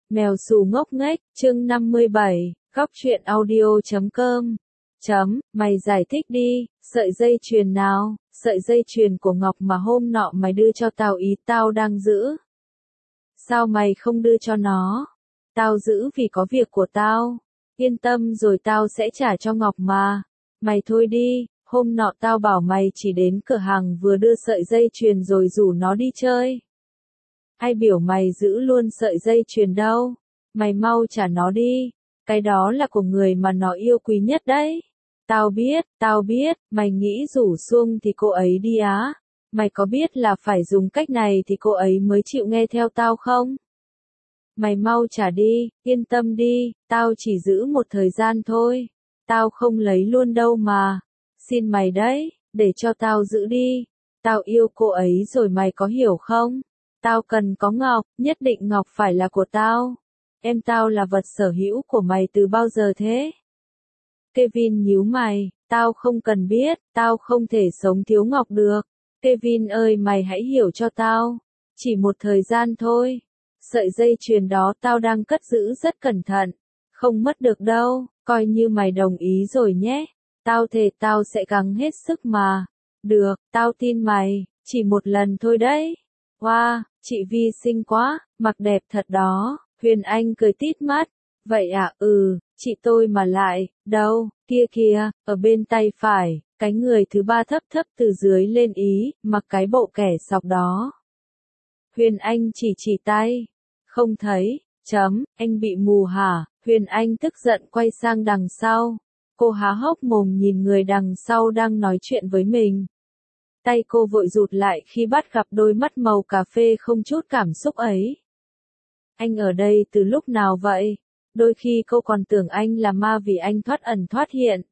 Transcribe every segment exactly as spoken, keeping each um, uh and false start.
Mèo xù ngốc nghếch, chương năm mươi bảy, góc truyện audio chấm com. Chấm, mày giải thích đi, sợi dây chuyền nào, sợi dây chuyền của Ngọc mà hôm nọ mày đưa cho tao ý tao đang giữ. Sao mày không đưa cho nó? Tao giữ vì có việc của tao. Yên tâm rồi tao sẽ trả cho Ngọc mà. Mày thôi đi, hôm nọ tao bảo mày chỉ đến cửa hàng vừa đưa sợi dây chuyền rồi rủ nó đi chơi. Ai biểu mày giữ luôn sợi dây chuyền đâu, mày mau trả nó đi, cái đó là của người mà nó yêu quý nhất đấy. Tao biết, tao biết, mày nghĩ rủ Xuông thì cô ấy đi á, mày có biết là phải dùng cách này thì cô ấy mới chịu nghe theo tao không? Mày mau trả đi, yên tâm đi, tao chỉ giữ một thời gian thôi, tao không lấy luôn đâu mà, xin mày đấy, để cho tao giữ đi, tao yêu cô ấy rồi mày có hiểu không? Tao cần có Ngọc, nhất định Ngọc phải là của tao. Em tao là vật sở hữu của mày từ bao giờ thế? Kevin nhíu mày, tao không cần biết, tao không thể sống thiếu Ngọc được. Kevin ơi mày hãy hiểu cho tao. Chỉ một thời gian thôi. Sợi dây chuyền đó tao đang cất giữ rất cẩn thận. Không mất được đâu, coi như mày đồng ý rồi nhé. Tao thề tao sẽ gắng hết sức mà. Được, tao tin mày, chỉ một lần thôi đấy. Wow, chị Vi xinh quá, mặc đẹp thật đó, Huyền Anh cười tít mắt. Vậy à, ừ, chị tôi mà lại, đâu, kia kìa, ở bên tay phải, cái người thứ ba thấp thấp từ dưới lên ý, mặc cái bộ kẻ sọc đó. Huyền Anh chỉ chỉ tay, không thấy, chấm, anh bị mù hả, Huyền Anh tức giận quay sang đằng sau. Cô há hốc mồm nhìn người đằng sau đang nói chuyện với mình. Tay cô vội rụt lại khi bắt gặp đôi mắt màu cà phê không chút cảm xúc ấy. Anh ở đây từ lúc nào vậy? Đôi khi cô còn tưởng anh là ma vì anh thoát ẩn thoát hiện.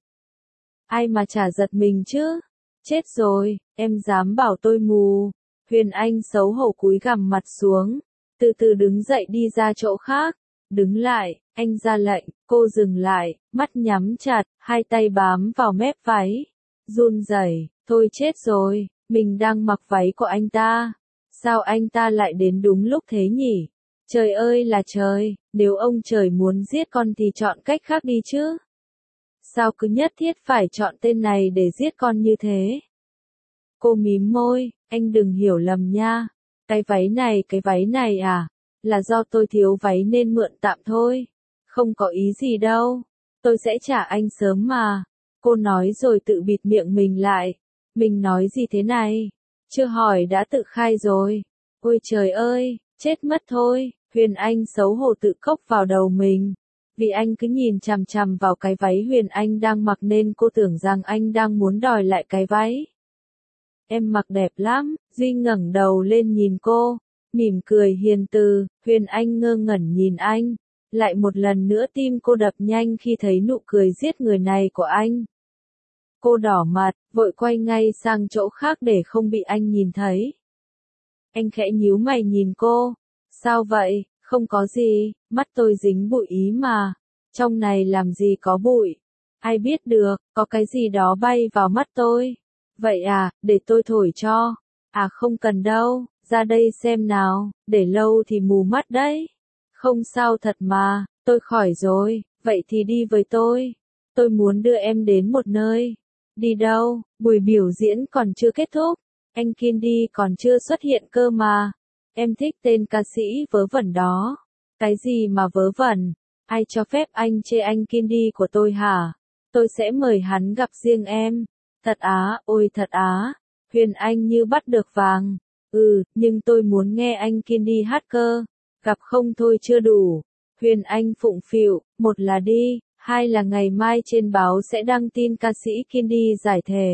Ai mà chả giật mình chứ? Chết rồi, em dám bảo tôi mù. Huyền Anh xấu hổ cúi gằm mặt xuống, từ từ đứng dậy đi ra chỗ khác. Đứng lại, anh ra lệnh, cô dừng lại, mắt nhắm chặt, hai tay bám vào mép váy. Run rẩy. Thôi chết rồi, mình đang mặc váy của anh ta. Sao anh ta lại đến đúng lúc thế nhỉ? Trời ơi là trời, nếu ông trời muốn giết con thì chọn cách khác đi chứ. Sao cứ nhất thiết phải chọn tên này để giết con như thế? Cô mím môi, anh đừng hiểu lầm nha. Cái váy này, cái váy này à? Là do tôi thiếu váy nên mượn tạm thôi. Không có ý gì đâu. Tôi sẽ trả anh sớm mà. Cô nói rồi tự bịt miệng mình lại. Mình nói gì thế này? Chưa hỏi đã tự khai rồi. Ôi trời ơi, chết mất thôi. Huyền Anh xấu hổ tự cốc vào đầu mình. Vì anh cứ nhìn chằm chằm vào cái váy Huyền Anh đang mặc nên cô tưởng rằng anh đang muốn đòi lại cái váy. Em mặc đẹp lắm, Duy ngẩng đầu lên nhìn cô, mỉm cười hiền từ. Huyền Anh ngơ ngẩn nhìn anh. Lại một lần nữa tim cô đập nhanh khi thấy nụ cười giết người này của anh. Cô đỏ mặt, vội quay ngay sang chỗ khác để không bị anh nhìn thấy. Anh khẽ nhíu mày nhìn cô. Sao vậy, không có gì, mắt tôi dính bụi ý mà. Trong này làm gì có bụi. Ai biết được, có cái gì đó bay vào mắt tôi. Vậy à, để tôi thổi cho. À không cần đâu, ra đây xem nào, để lâu thì mù mắt đấy. Không sao thật mà, tôi khỏi rồi, vậy thì đi với tôi. Tôi muốn đưa em đến một nơi. Đi đâu, buổi biểu diễn còn chưa kết thúc, anh Kindi còn chưa xuất hiện cơ mà. Em thích tên ca sĩ vớ vẩn đó. Cái gì mà vớ vẩn? Ai cho phép anh chê anh Kindi của tôi hả? Tôi sẽ mời hắn gặp riêng em. Thật á, ôi thật á. Huyền Anh như bắt được vàng. Ừ, nhưng tôi muốn nghe anh Kindi hát cơ. Gặp không thôi chưa đủ. Huyền Anh phụng phịu, một là đi. Hai là ngày mai trên báo sẽ đăng tin ca sĩ Kindi giải thể.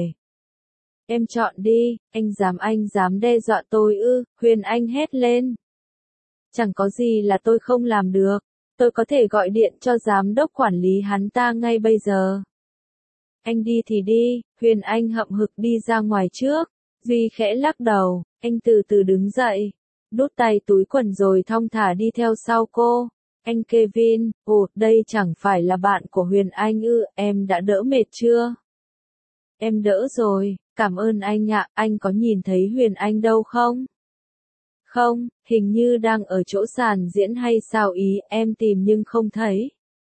Em chọn đi, anh dám anh dám đe dọa tôi ư, Huyền Anh hét lên. Chẳng có gì là tôi không làm được, tôi có thể gọi điện cho giám đốc quản lý hắn ta ngay bây giờ. Anh đi thì đi, Huyền Anh hậm hực đi ra ngoài trước, Duy khẽ lắc đầu, anh từ từ đứng dậy, đút tay túi quần rồi thong thả đi theo sau cô. Anh Kevin, ồ, đây chẳng phải là bạn của Huyền Anh ư, em đã đỡ mệt chưa? Em đỡ rồi, cảm ơn anh ạ, anh có nhìn thấy Huyền Anh đâu không? Không, hình như đang ở chỗ sàn diễn hay sao ý, em tìm nhưng không thấy.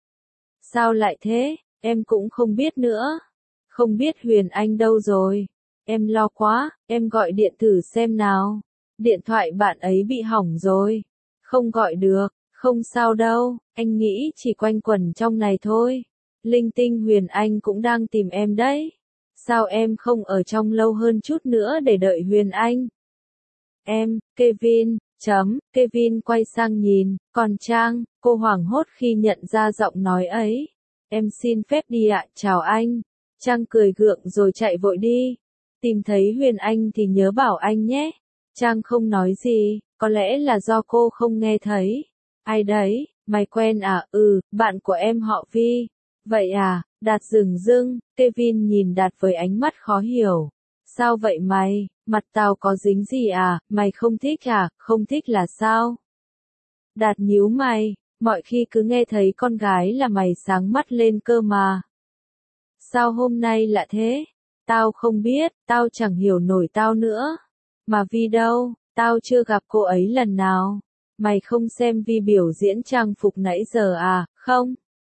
Sao lại thế, em cũng không biết nữa. Không biết Huyền Anh đâu rồi. Em lo quá, em gọi điện thử xem nào. Điện thoại bạn ấy bị hỏng rồi. Không gọi được, không sao đâu, anh nghĩ chỉ quanh quẩn trong này thôi. Linh tinh Huyền Anh cũng đang tìm em đấy. Sao em không ở trong lâu hơn chút nữa để đợi Huyền Anh? Em, Kevin, chấm, Kevin quay sang nhìn, còn Trang, cô hoảng hốt khi nhận ra giọng nói ấy. Em xin phép đi ạ, chào anh. Trang cười gượng rồi chạy vội đi. Tìm thấy Huyền Anh thì nhớ bảo anh nhé. Trang không nói gì, có lẽ là do cô không nghe thấy. Ai đấy, mày quen à? Ừ, bạn của em họ Vi. Vậy à, Đạt dửng dưng, Kevin nhìn Đạt với ánh mắt khó hiểu. Sao vậy mày, mặt tao có dính gì à, mày không thích à, không thích là sao? Đạt nhíu mày, mọi khi cứ nghe thấy con gái là mày sáng mắt lên cơ mà. Sao hôm nay lạ thế? Tao không biết, tao chẳng hiểu nổi tao nữa. Mà Vi đâu, tao chưa gặp cô ấy lần nào. Mày không xem Vi biểu diễn trang phục nãy giờ à, không?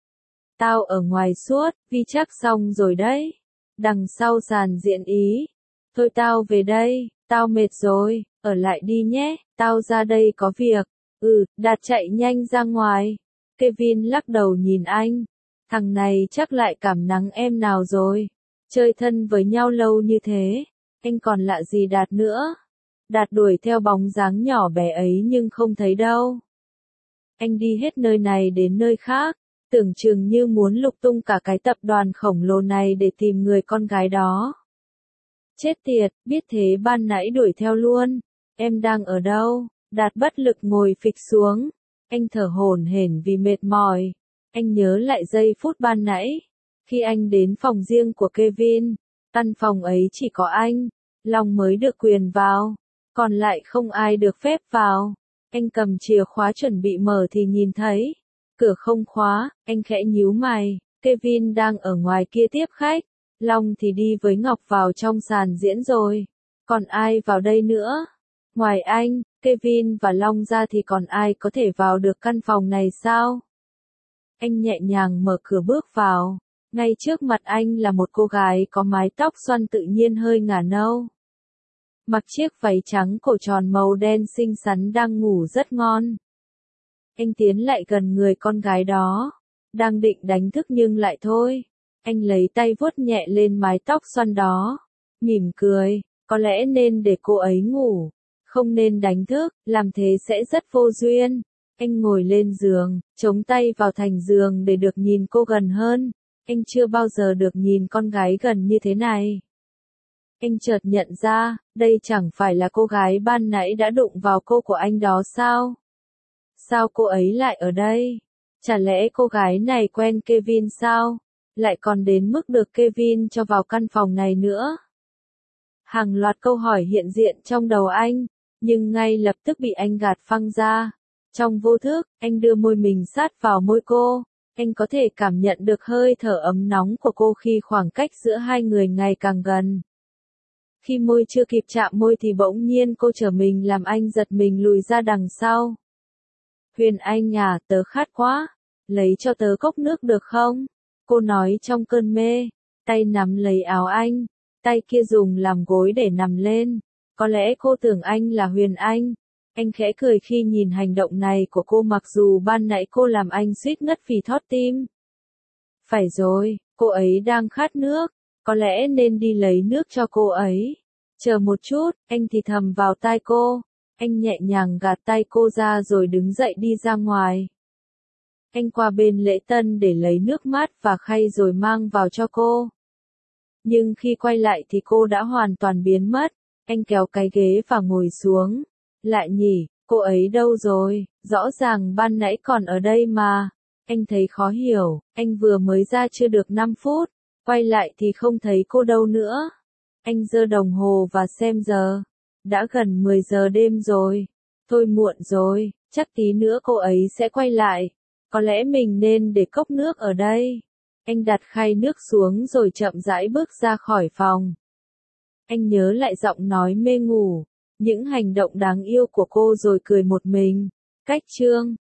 Tao ở ngoài suốt, Vi chắc xong rồi đấy. Đằng sau sàn diễn ý. Thôi tao về đây, tao mệt rồi, ở lại đi nhé, tao ra đây có việc. Ừ, Đạt chạy nhanh ra ngoài. Kevin lắc đầu nhìn anh. Thằng này chắc lại cảm nắng em nào rồi. Chơi thân với nhau lâu như thế, anh còn lạ gì Đạt nữa. Đạt đuổi theo bóng dáng nhỏ bé ấy nhưng không thấy đâu. Anh đi hết nơi này đến nơi khác, tưởng chừng như muốn lục tung cả cái tập đoàn khổng lồ này để tìm người con gái đó. Chết tiệt, biết thế ban nãy đuổi theo luôn. Em đang ở đâu? Đạt bất lực ngồi phịch xuống. Anh thở hổn hển vì mệt mỏi. Anh nhớ lại giây phút ban nãy. Khi anh đến phòng riêng của Kevin, căn phòng ấy chỉ có anh, Long mới được quyền vào. Còn lại không ai được phép vào. Anh cầm chìa khóa chuẩn bị mở thì nhìn thấy. Cửa không khóa, anh khẽ nhíu mày. Kevin đang ở ngoài kia tiếp khách. Long thì đi với Ngọc vào trong sàn diễn rồi. Còn ai vào đây nữa? Ngoài anh, Kevin và Long ra thì còn ai có thể vào được căn phòng này sao? Anh nhẹ nhàng mở cửa bước vào. Ngay trước mặt anh là một cô gái có mái tóc xoăn tự nhiên hơi ngả nâu. Mặc chiếc váy trắng cổ tròn màu đen xinh xắn đang ngủ rất ngon. Anh tiến lại gần người con gái đó. Đang định đánh thức nhưng lại thôi. Anh lấy tay vuốt nhẹ lên mái tóc xoăn đó. Mỉm cười, có lẽ nên để cô ấy ngủ. Không nên đánh thức, làm thế sẽ rất vô duyên. Anh ngồi lên giường, chống tay vào thành giường để được nhìn cô gần hơn. Anh chưa bao giờ được nhìn con gái gần như thế này. Anh chợt nhận ra, đây chẳng phải là cô gái ban nãy đã đụng vào cô của anh đó sao? Sao cô ấy lại ở đây? Chả lẽ cô gái này quen Kevin sao? Lại còn đến mức được Kevin cho vào căn phòng này nữa. Hàng loạt câu hỏi hiện diện trong đầu anh, nhưng ngay lập tức bị anh gạt phăng ra. Trong vô thức, anh đưa môi mình sát vào môi cô. Anh có thể cảm nhận được hơi thở ấm nóng của cô khi khoảng cách giữa hai người ngày càng gần. Khi môi chưa kịp chạm môi thì bỗng nhiên cô trở mình làm anh giật mình lùi ra đằng sau. Huyền Anh à, tớ khát quá. Lấy cho tớ cốc nước được không? Cô nói trong cơn mê. Tay nắm lấy áo anh. Tay kia dùng làm gối để nằm lên. Có lẽ cô tưởng anh là Huyền Anh. Anh khẽ cười khi nhìn hành động này của cô mặc dù ban nãy cô làm anh suýt ngất vì thót tim. Phải rồi, cô ấy đang khát nước. Có lẽ nên đi lấy nước cho cô ấy. Chờ một chút, anh thì thầm vào tai cô. Anh nhẹ nhàng gạt tay cô ra rồi đứng dậy đi ra ngoài. Anh qua bên lễ tân để lấy nước mát và khay rồi mang vào cho cô. Nhưng khi quay lại thì cô đã hoàn toàn biến mất. Anh kéo cái ghế và ngồi xuống. Lại nhỉ, cô ấy đâu rồi? Rõ ràng ban nãy còn ở đây mà. Anh thấy khó hiểu, anh vừa mới ra chưa được năm phút. Quay lại thì không thấy cô đâu nữa. Anh giơ đồng hồ và xem giờ. Đã gần mười giờ đêm rồi. Thôi muộn rồi, chắc tí nữa cô ấy sẽ quay lại. Có lẽ mình nên để cốc nước ở đây. Anh đặt khay nước xuống rồi chậm rãi bước ra khỏi phòng. Anh nhớ lại giọng nói mê ngủ. những hành động đáng yêu của cô rồi cười một mình. Cách chương